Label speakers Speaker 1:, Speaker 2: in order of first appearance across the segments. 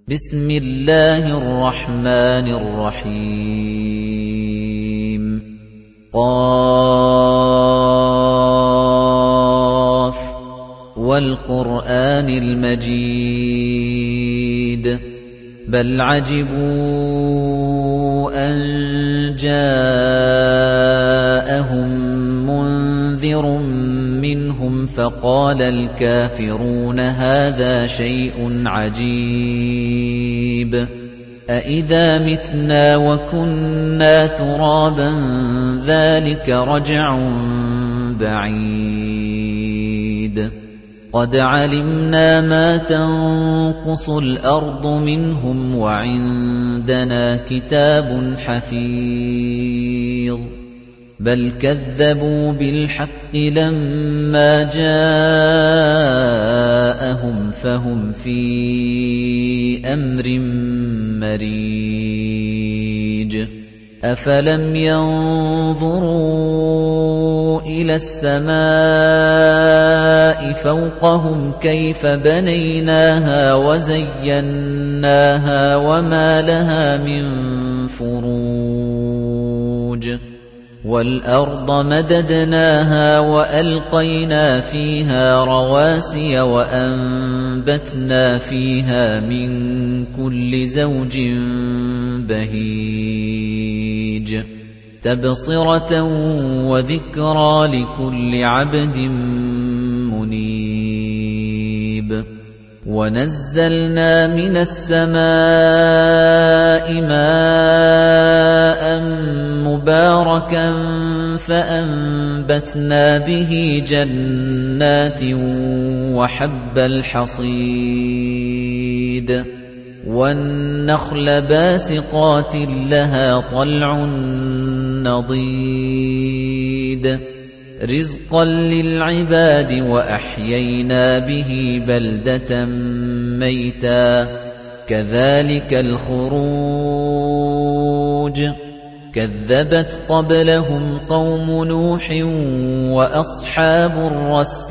Speaker 1: بسم الله الرحمن الرحيم قاف والقرآن المجيد بل عجبوا أن جاءهم منذر منهم فقال الكافرون هذا شيء عجيب أإذا متنا وكنا ترابا ذلك رجع بعيد قد علمنا ما تنقص الأرض منهم وعندنا كتاب حفيظ بل كذبوا بالحق لما جاءهم فهم في أمر مريج أفلم ينظروا إلى السماء فوقهم كيف بنيناها وزيناها وما لها من فروج وَالْأَرْضَ مَدَدْنَاهَا وَأَلْقَيْنَا فِيهَا رَوَاسِيَ وَأَنبَتْنَا فِيهَا مِن كُلِّ زَوْجٍ بَهِيجٍ تَبْصِرَةً وَذِكْرَى لِكُلِّ عَبْدٍ مُنِيبٍ وَنَزَّلْنَا مِنَ السَّمَاءِ مَاءً مُبَارَكًا فَأَنبَتْنَا بِهِ جَنَّاتٍ وَحَبَّ الْحَصِيدِ وَالنَّخْلَ بَاسِقَاتٍ لَهَا طَلْعٌ نَضِيدٌ رِزْقًا لِلْعِبَادِ وَأَحْيَيْنَا بِهِ بَلْدَةً مَيْتًا كَذَلِكَ الْخُرُوجُ كَذَّبَتْ قَبْلَهُمْ قَوْمُ نُوحٍ وَأَصْحَابُ الرَّسِّ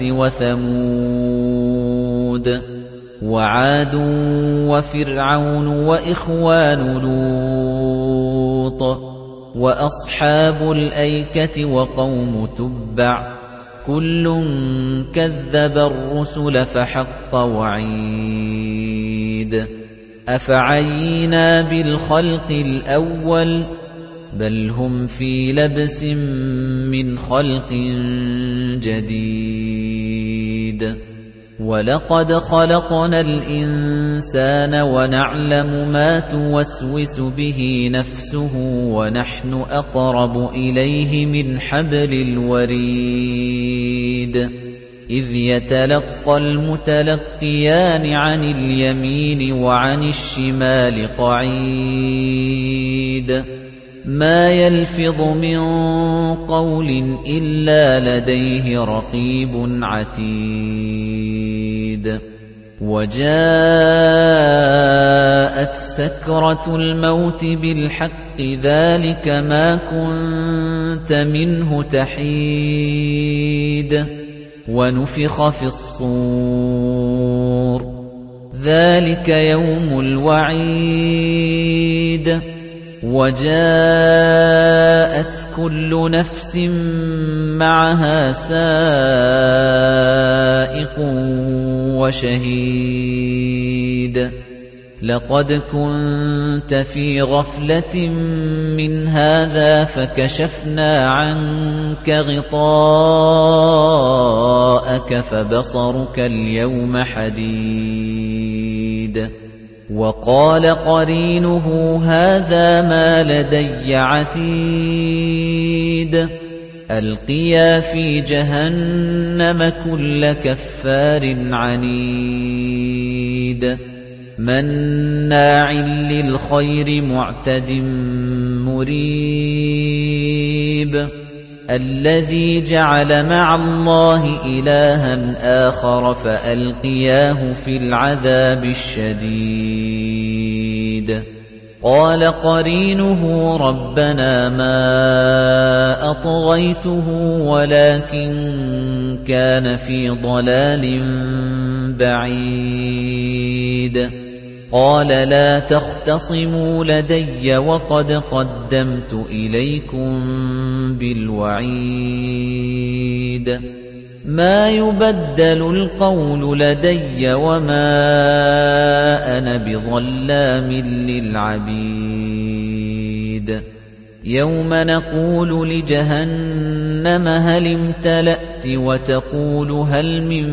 Speaker 1: وَثَمُودُ وَعَادٌ وَفِرْعَوْنُ وَإِخْوَانُ لُوطٍ وَأَصْحَابُ الْأَيْكَةِ وَقَوْمُ تُبَّعٍ كُلٌّ كَذَّبَ الرُّسُلَ فَحَقَّ وَعِيدِ أَفَعَيِينَا بِالْخَلْقِ الْأَوَّلِ بَلْ هُمْ فِي لَبْسٍ مِّنْ خَلْقٍ جَدِيدٍ وَلَقَدْ خَلَقْنَا الْإِنسَانَ وَنَعْلَمُ مَا تُوَسْوِسُ بِهِ نَفْسُهُ وَنَحْنُ أَقْرَبُ إِلَيْهِ مِنْ حَبْلِ الْوَرِيدِ إِذْ يَتَلَقَّى الْمُتَلَقِّيَانِ عَنِ الْيَمِينِ وَعَنِ الشِّمَالِ قَعِيدٌ مَا يَلْفِظُ مِن قَوْلٍ إِلَّا لَدَيْهِ رَقِيبٌ عَتِيدٌ وَجَاءَتْ سَكْرَةُ الْمَوْتِ بِالْحَقِّ ذَلِكَ مَا كُنتَ مِنْهُ تَحِيدُ وَنُفِخَ فِي الصُّورِ ذَلِكَ يَوْمُ الْوَعِيدِ وَجَاءَتْ كُلُّ نَفْسٍ مَعَهَا سَائِقٌ وَشَهِيدٌ لَقَدْ كُنتَ فِي غَفْلَةٍ مِّنْ هَذَا فَكَشَفْنَا عَنكَ غِطَاءَكَ فَبَصَرُكَ الْيَوْمَ حَدِيدٌ وَقَالَ قَرِينُهُ هَذَا مَا لَدَيَّ عَتِيدٌ أَلْقِيَا فِي جَهَنَّمَ كُلَّ كَفَّارٍ عَنِيدٍ مَّنَّاعٍ لِّلْخَيْرِ مُعْتَدٍ مُّرِيبٍ الَّذِي جَعَلَ مَعَ اللَّهِ إِلَٰهًا آخَرَ فَأَلْقِيَاهُ فِي الْعَذَابِ الشَّدِيدِ قَالَ قَرِينُهُ رَبَّنَا مَا أَطْغَيْتُهُ وَلَكِن كَانَ فِي ضَلَالٍ بَعِيدٍ قَالَ لَا تَخْتَصِمُوا لَدَيَّ وَقَدْ قَدَّمْتُ إِلَيْكُم بِالْوَعِيدِ مَا يُبَدَّلُ الْقَوْلُ لَدَيَّ وَمَا أَنَا بِظَلَّامٍ لِّلْعَبِيدِ يَوْمَ نَقُولُ لِجَهَنَّمَ هَلِ امْتَلَأْتِ وَتَقُولُ هَلْ مِن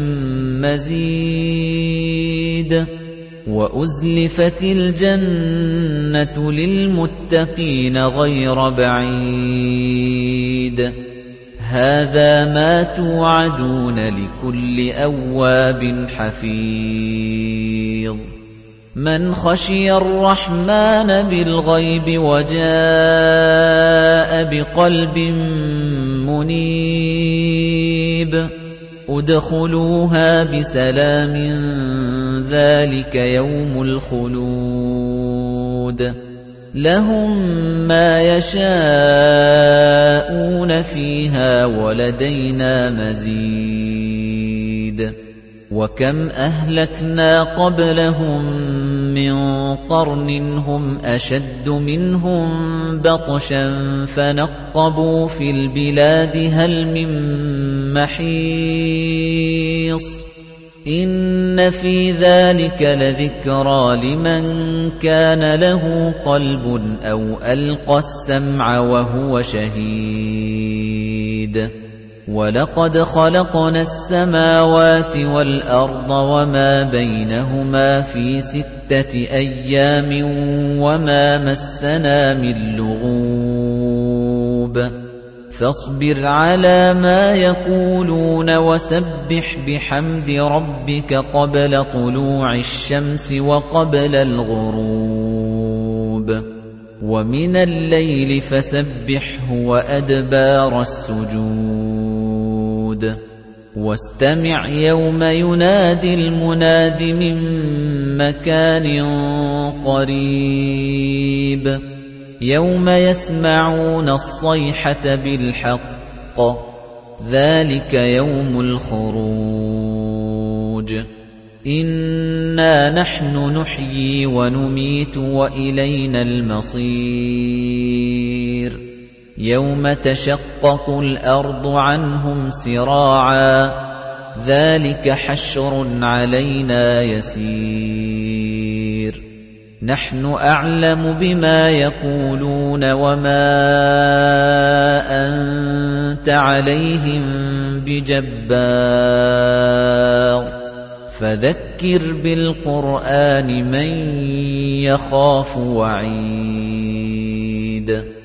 Speaker 1: مَّزِيدٍ وَأُزْلِفَتِ الْجَنَّةُ لِلْمُتَّقِينَ غَيْرَ بَعِيدٍ هَذَا مَا تُوعَدُونَ لِكُلِّ أَوَّابٍ حَفِيظٍ مَنْ خَشِيَ الرَّحْمَنَ بِالْغَيْبِ وَجَاءَ بِقَلْبٍ مُنِيبٍ ادْخُلُوهَا بِسَلَامٍ ذَلِكَ يَوْمُ الْخُلُودِ لَهُم مَّا يَشَاءُونَ فِيهَا وَلَدَيْنَا مَزِيدٌ وَكَمْ أَهْلَكْنَا قَبْلَهُم مِّن قَرْنٍ هُمْ أَشَدُّ مِنْهُم بَطْشًا فَنَقَّبُوا فِي الْبِلَادِ هَلْ مِن مَّحِيصٍ إِنَّ فِي ذَلِكَ لَذِكْرَىٰ لِمَن كَانَ لَهُ قَلْبٌ أَوْ أَلْقَى السَّمْعَ وَهُوَ شَهِيدٌ وَلَقَدْ خَلَقْنَا السَّمَاوَاتِ وَالْأَرْضَ وَمَا بَيْنَهُمَا فِي 6 أَيَّامٍ وَمَا مَسَّنَا مِن لُّغُوبٍ فاصبر على ما يقولون وسبح بحمد ربك قبل طلوع الشمس وقبل الغروب ومن الليل فسبحه وأدبار السجود واستمع يوم ينادي المناد من مكان قريب يوم يسمعون الصيحة بالحق ذلك يوم الخروج إنا نحن نحيي ونميت وإلينا المصير يوم تشقق الأرض عنهم سراعا ذلك حشر علينا يسير نحن أعلم بما يقولون وما أنت عليهم بجبار فذكر بالقرآن من يخاف وعيد